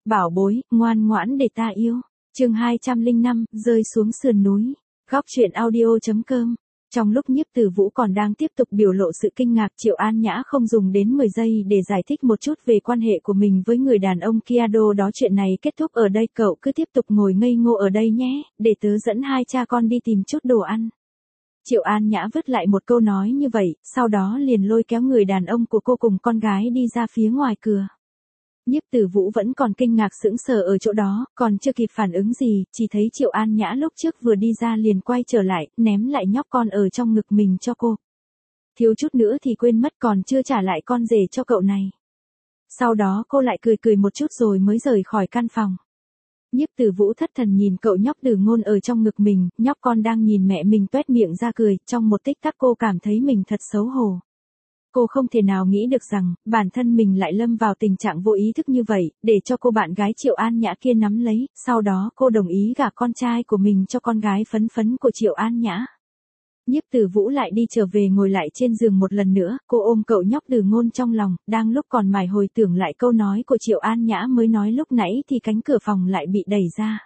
bảo bối, ngoan ngoãn để ta yêu. Chương 205, rơi xuống sườn núi. Góc truyện audio.com. Trong lúc Nhiếp Từ Vũ còn đang tiếp tục biểu lộ sự kinh ngạc, Triệu An Nhã không dùng đến 10 giây để giải thích một chút về quan hệ của mình với người đàn ông kia. Đó, chuyện này kết thúc ở đây, cậu cứ tiếp tục ngồi ngây ngô ở đây nhé, để tớ dẫn hai cha con đi tìm chút đồ ăn. Triệu An Nhã vứt lại một câu nói như vậy, sau đó liền lôi kéo người đàn ông của cô cùng con gái đi ra phía ngoài cửa. Nhiếp Từ Vũ vẫn còn kinh ngạc sững sờ ở chỗ đó, còn chưa kịp phản ứng gì, chỉ thấy Triệu An Nhã lúc trước vừa đi ra liền quay trở lại, ném lại nhóc con ở trong ngực mình cho cô. Thiếu chút nữa thì quên mất còn chưa trả lại con rể cho cậu này. Sau đó cô lại cười một chút rồi mới rời khỏi căn phòng. Nhiếp Từ Vũ thất thần nhìn cậu nhóc Từ Ngôn ở trong ngực mình, nhóc con đang nhìn mẹ mình toét miệng ra cười, trong một tích tắc cô cảm thấy mình thật xấu hổ. Cô không thể nào nghĩ được rằng, bản thân mình lại lâm vào tình trạng vô ý thức như vậy, để cho cô bạn gái Triệu An Nhã kia nắm lấy, sau đó cô đồng ý gả con trai của mình cho con gái phấn phấn của Triệu An Nhã. Nhiếp Từ Vũ lại đi trở về ngồi lại trên giường một lần nữa, cô ôm cậu nhóc Từ Ngôn trong lòng, đang lúc còn mải hồi tưởng lại câu nói của Triệu An Nhã mới nói lúc nãy thì cánh cửa phòng lại bị đẩy ra.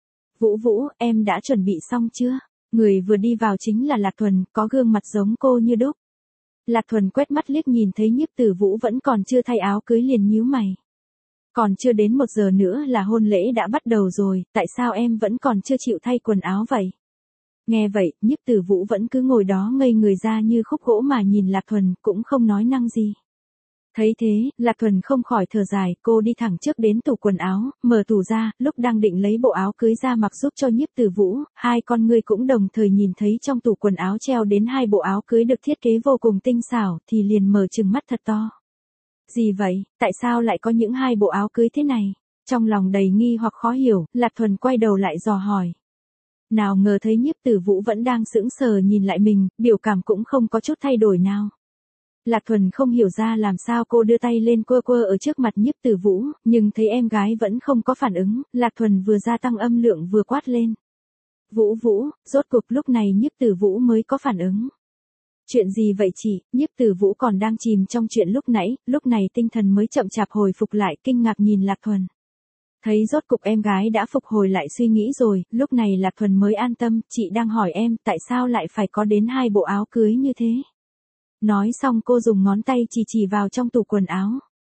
Vũ Vũ, em đã chuẩn bị xong chưa? Người vừa đi vào chính là Lạc Thuần, có gương mặt giống cô như đúc. Lạc Thuần quét mắt liếc nhìn thấy Nhiếp Từ Vũ vẫn còn chưa thay áo cưới liền nhíu mày. Còn chưa đến 1 giờ nữa là hôn lễ đã bắt đầu rồi, tại sao em vẫn còn chưa chịu thay quần áo vậy? Nghe vậy, Nhiếp Từ Vũ vẫn cứ ngồi đó ngây người ra như khúc gỗ mà nhìn Lạc Thuần, cũng không nói năng gì. Thấy thế, Lạc Thuần không khỏi thở dài, cô đi thẳng trước đến tủ quần áo, mở tủ ra, lúc đang định lấy bộ áo cưới ra mặc giúp cho Nhiếp Từ Vũ, hai con ngươi cũng đồng thời nhìn thấy trong tủ quần áo treo đến 2 bộ áo cưới được thiết kế vô cùng tinh xảo, thì liền mở trừng mắt thật to. Gì vậy, tại sao lại có những 2 bộ áo cưới thế này? Trong lòng đầy nghi hoặc khó hiểu, Lạc Thuần quay đầu lại dò hỏi. Nào ngờ thấy Nhiếp Từ Vũ vẫn đang sững sờ nhìn lại mình, biểu cảm cũng không có chút thay đổi nào. Lạc Thuần không hiểu ra làm sao cô đưa tay lên quơ ở trước mặt Nhiếp Từ Vũ, nhưng thấy em gái vẫn không có phản ứng, Lạc Thuần vừa gia tăng âm lượng vừa quát lên. Vũ Vũ, rốt cuộc lúc này Nhiếp Từ Vũ mới có phản ứng. Chuyện gì vậy chị? Nhiếp Từ Vũ còn đang chìm trong chuyện lúc nãy, lúc này tinh thần mới chậm chạp hồi phục lại, kinh ngạc nhìn Lạc Thuần. Thấy rốt cục em gái đã phục hồi lại suy nghĩ rồi, lúc này Lạc Thuần mới an tâm, chị đang hỏi em, tại sao lại phải có đến 2 bộ áo cưới như thế? Nói xong cô dùng ngón tay chỉ vào trong tủ quần áo.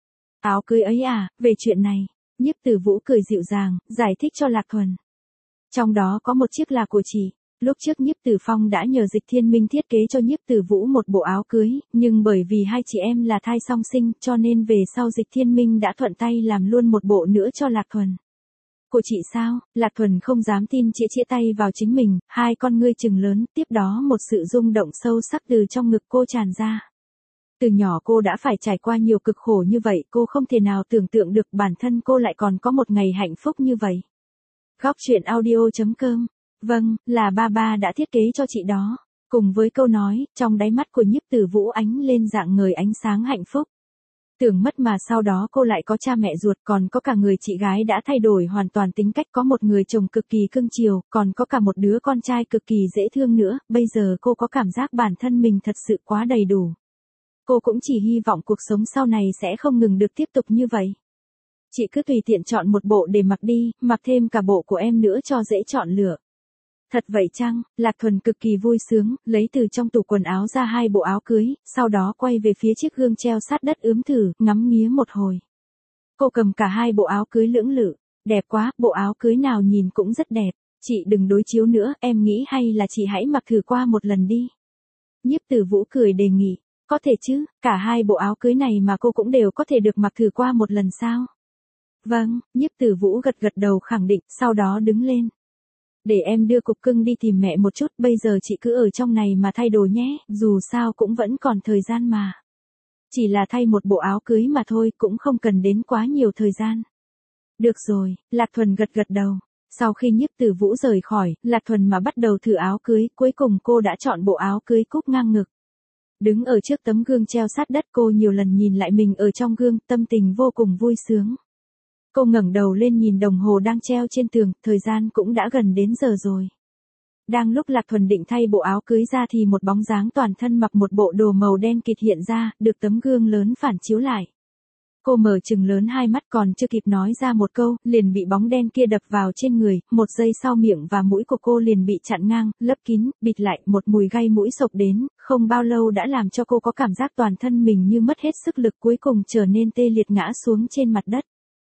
Áo cưới ấy à, về chuyện này, Nhiếp Từ Vũ cười dịu dàng, giải thích cho Lạc Thuần. Trong đó có một chiếc là của chị. Lúc trước Nhiếp Từ Phong đã nhờ Dịch Thiên Minh thiết kế cho Nhiếp Từ Vũ một bộ áo cưới, nhưng bởi vì hai chị em là thai song sinh, cho nên về sau Dịch Thiên Minh đã thuận tay làm luôn một bộ nữa cho Lạc Thuần. Của chị sao? Lạc Thuần không dám tin, chĩa tay vào chính mình, hai con ngươi trừng lớn, tiếp đó một sự rung động sâu sắc từ trong ngực cô tràn ra. Từ nhỏ cô đã phải trải qua nhiều cực khổ như vậy, cô không thể nào tưởng tượng được bản thân cô lại còn có một ngày hạnh phúc như vậy. Góc truyện audio.com. Vâng, là ba đã thiết kế cho chị đó. Cùng với câu nói, trong đáy mắt của Nhiếp Từ Vũ ánh lên dạng ngời ánh sáng hạnh phúc. Tưởng mất mà sau đó cô lại có cha mẹ ruột, còn có cả người chị gái đã thay đổi hoàn toàn tính cách, có một người chồng cực kỳ cưng chiều, còn có cả một đứa con trai cực kỳ dễ thương nữa, bây giờ cô có cảm giác bản thân mình thật sự quá đầy đủ. Cô cũng chỉ hy vọng cuộc sống sau này sẽ không ngừng được tiếp tục như vậy. Chị cứ tùy tiện chọn một bộ để mặc đi, mặc thêm cả bộ của em nữa cho dễ chọn lựa. Thật vậy chăng? Lạc Thuần cực kỳ vui sướng, lấy từ trong tủ quần áo ra 2 bộ áo cưới, sau đó quay về phía chiếc gương treo sát đất ướm thử, ngắm nghía một hồi. Cô cầm cả 2 bộ áo cưới lưỡng lự, đẹp quá, bộ áo cưới nào nhìn cũng rất đẹp, chị đừng đối chiếu nữa, em nghĩ hay là chị hãy mặc thử qua một lần đi. Nhiếp Từ Vũ cười đề nghị, có thể chứ, cả 2 bộ áo cưới này mà cô cũng đều có thể được mặc thử qua một lần sao? Vâng, Nhiếp Từ Vũ gật đầu khẳng định, sau đó đứng lên. Để em đưa cục cưng đi tìm mẹ một chút, bây giờ chị cứ ở trong này mà thay đồ nhé, dù sao cũng vẫn còn thời gian mà. Chỉ là thay một bộ áo cưới mà thôi, cũng không cần đến quá nhiều thời gian. Được rồi, Lạc Thuần gật đầu. Sau khi Nhiếp Từ Vũ rời khỏi, Lạc Thuần mà bắt đầu thử áo cưới, cuối cùng cô đã chọn bộ áo cưới cúc ngang ngực. Đứng ở trước tấm gương treo sát đất, cô nhiều lần nhìn lại mình ở trong gương, tâm tình vô cùng vui sướng. Cô ngẩng đầu lên nhìn đồng hồ đang treo trên tường, thời gian cũng đã gần đến giờ rồi. Đang lúc Lạc Thuần định thay bộ áo cưới ra thì một bóng dáng toàn thân mặc một bộ đồ màu đen kịt hiện ra, được tấm gương lớn phản chiếu lại. Cô mở trừng lớn hai mắt còn chưa kịp nói ra một câu, liền bị bóng đen kia đập vào trên người, một giây sau miệng và mũi của cô liền bị chặn ngang, lấp kín, bịt lại, một mùi gây mũi sộc đến, không bao lâu đã làm cho cô có cảm giác toàn thân mình như mất hết sức lực cuối cùng trở nên tê liệt ngã xuống trên mặt đất.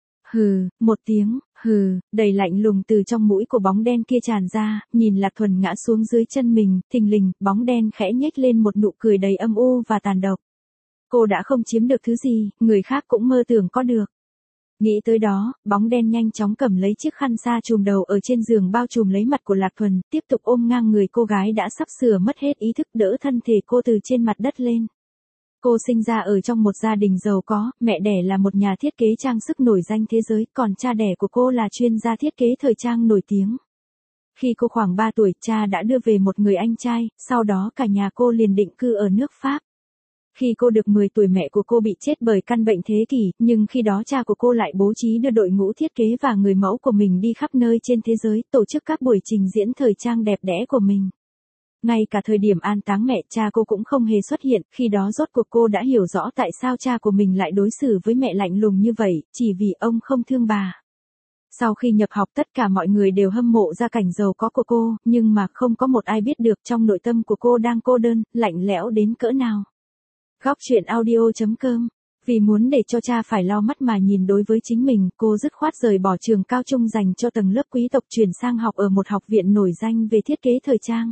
Hừ, một tiếng, hừ, đầy lạnh lùng từ trong mũi của bóng đen kia tràn ra, nhìn Lạc Thuần ngã xuống dưới chân mình, thình lình, bóng đen khẽ nhếch lên một nụ cười đầy âm u và tàn độc. Cô đã không chiếm được thứ gì, người khác cũng mơ tưởng có được. Nghĩ tới đó, bóng đen nhanh chóng cầm lấy chiếc khăn sa trùm đầu ở trên giường bao trùm lấy mặt của Lạc Thuần, tiếp tục ôm ngang người cô gái đã sắp sửa mất hết ý thức đỡ thân thể cô từ trên mặt đất lên. Cô sinh ra ở trong một gia đình giàu có, mẹ đẻ là một nhà thiết kế trang sức nổi danh thế giới, còn cha đẻ của cô là chuyên gia thiết kế thời trang nổi tiếng. Khi cô khoảng 3 tuổi, cha đã đưa về một người anh trai, sau đó cả nhà cô liền định cư ở nước Pháp. Khi cô được 10 tuổi mẹ của cô bị chết bởi căn bệnh thế kỷ, nhưng khi đó cha của cô lại bố trí đưa đội ngũ thiết kế và người mẫu của mình đi khắp nơi trên thế giới, tổ chức các buổi trình diễn thời trang đẹp đẽ của mình. Ngay cả thời điểm an táng mẹ, cha cô cũng không hề xuất hiện, khi đó rốt cuộc cô đã hiểu rõ tại sao cha của mình lại đối xử với mẹ lạnh lùng như vậy, chỉ vì ông không thương bà. Sau khi nhập học tất cả mọi người đều hâm mộ gia cảnh giàu có của cô, nhưng mà không có một ai biết được trong nội tâm của cô đang cô đơn, lạnh lẽo đến cỡ nào. Góc truyện audio.com. Vì muốn để cho cha phải lau mắt mà nhìn đối với chính mình, cô dứt khoát rời bỏ trường cao trung dành cho tầng lớp quý tộc chuyển sang học ở một học viện nổi danh về thiết kế thời trang.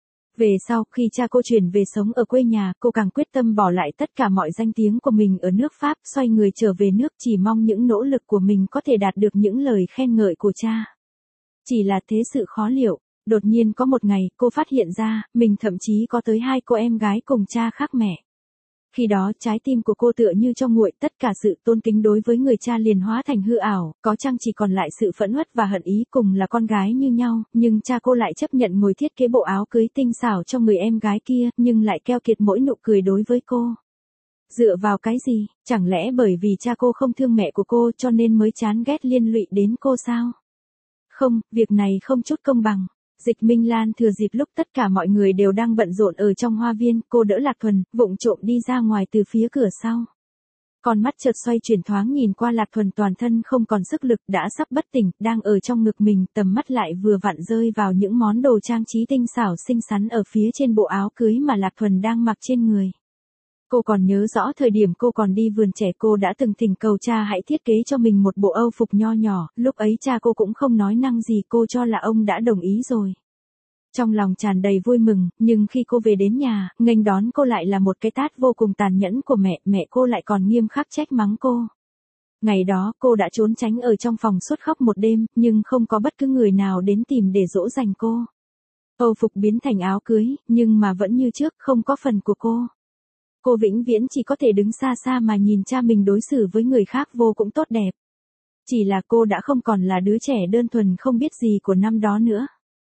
Về sau, khi cha cô chuyển về sống ở quê nhà, cô càng quyết tâm bỏ lại tất cả mọi danh tiếng của mình ở nước Pháp, xoay người trở về nước chỉ mong những nỗ lực của mình có thể đạt được những lời khen ngợi của cha. Chỉ là thế sự khó liệu, đột nhiên có một ngày, cô phát hiện ra, mình thậm chí có tới 2 cô em gái cùng cha khác mẹ. Khi đó trái tim của cô tựa như cho nguội, tất cả sự tôn kính đối với người cha liền hóa thành hư ảo, có chăng chỉ còn lại sự phẫn uất và hận ý, cùng là con gái như nhau, nhưng cha cô lại chấp nhận ngồi thiết kế bộ áo cưới tinh xảo cho người em gái kia, nhưng lại keo kiệt mỗi nụ cười đối với cô. Dựa vào cái gì, chẳng lẽ bởi vì cha cô không thương mẹ của cô cho nên mới chán ghét liên lụy đến cô sao? Không, việc này không chút công bằng. Dịch Minh Lan thừa dịp lúc tất cả mọi người đều đang bận rộn ở trong hoa viên, cô đỡ Lạc Thuần, vụng trộm đi ra ngoài từ phía cửa sau. Con mắt chợt xoay chuyển thoáng nhìn qua Lạc Thuần toàn thân không còn sức lực, đã sắp bất tỉnh, đang ở trong ngực mình, tầm mắt lại vừa vặn rơi vào những món đồ trang trí tinh xảo xinh xắn ở phía trên bộ áo cưới mà Lạc Thuần đang mặc trên người. Cô còn nhớ rõ thời điểm cô còn đi vườn trẻ cô đã từng thỉnh cầu cha hãy thiết kế cho mình một bộ âu phục nho nhỏ, lúc ấy cha cô cũng không nói năng gì, cô cho là ông đã đồng ý rồi. Trong lòng tràn đầy vui mừng, nhưng khi cô về đến nhà, nghênh đón cô lại là một cái tát vô cùng tàn nhẫn của mẹ, mẹ cô lại còn nghiêm khắc trách mắng cô. Ngày đó cô đã trốn tránh ở trong phòng suốt khóc một đêm, nhưng không có bất cứ người nào đến tìm để dỗ dành cô. Âu phục biến thành áo cưới, nhưng mà vẫn như trước, không có phần của cô. Cô vĩnh viễn chỉ có thể đứng xa xa mà nhìn cha mình đối xử với người khác vô cùng tốt đẹp. Chỉ là cô đã không còn là đứa trẻ đơn thuần không biết gì của năm đó nữa.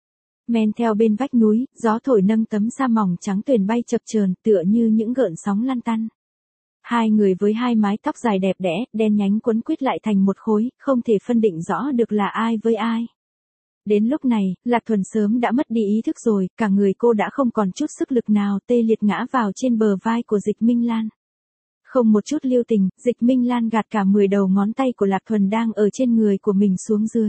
Men theo bên vách núi, gió thổi nâng tấm sa mỏng trắng tuyền bay chập chờn tựa như những gợn sóng lăn tăn. Hai người với hai mái tóc dài đẹp đẽ, đen nhánh quấn quýt lại thành một khối, không thể phân định rõ được là ai với ai. Đến lúc này, Lạc Thuần sớm đã mất đi ý thức rồi, cả người cô đã không còn chút sức lực nào, tê liệt ngã vào trên bờ vai của Dịch Minh Lan. Không một chút lưu tình, Dịch Minh Lan gạt cả 10 đầu ngón tay của Lạc Thuần đang ở trên người của mình xuống dưới.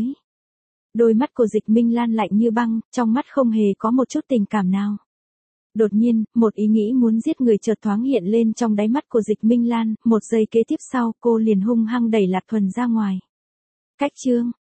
Đôi mắt của Dịch Minh Lan lạnh như băng, trong mắt không hề có một chút tình cảm nào. Đột nhiên, một ý nghĩ muốn giết người chợt thoáng hiện lên trong đáy mắt của Dịch Minh Lan, một giây kế tiếp sau, cô liền hung hăng đẩy Lạc Thuần ra ngoài. Cách chương